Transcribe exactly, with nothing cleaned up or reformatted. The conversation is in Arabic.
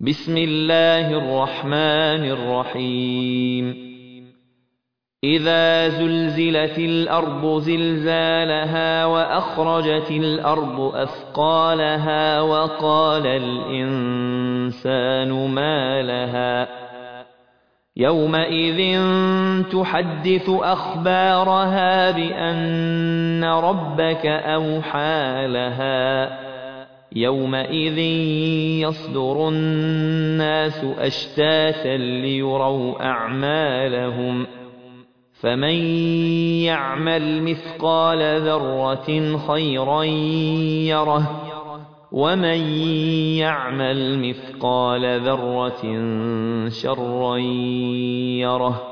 بسم الله الرحمن الرحيم إذا زلزلت الأرض زلزالها وأخرجت الأرض أثقالها وقال الإنسان ما لها يومئذ تحدث أخبارها بأن ربك أوحى لها يومئذ يصدر الناس أشتاتا ليروا أعمالهم فمن يعمل مثقال ذرة خيرا يره ومن يعمل مثقال ذرة شرا يره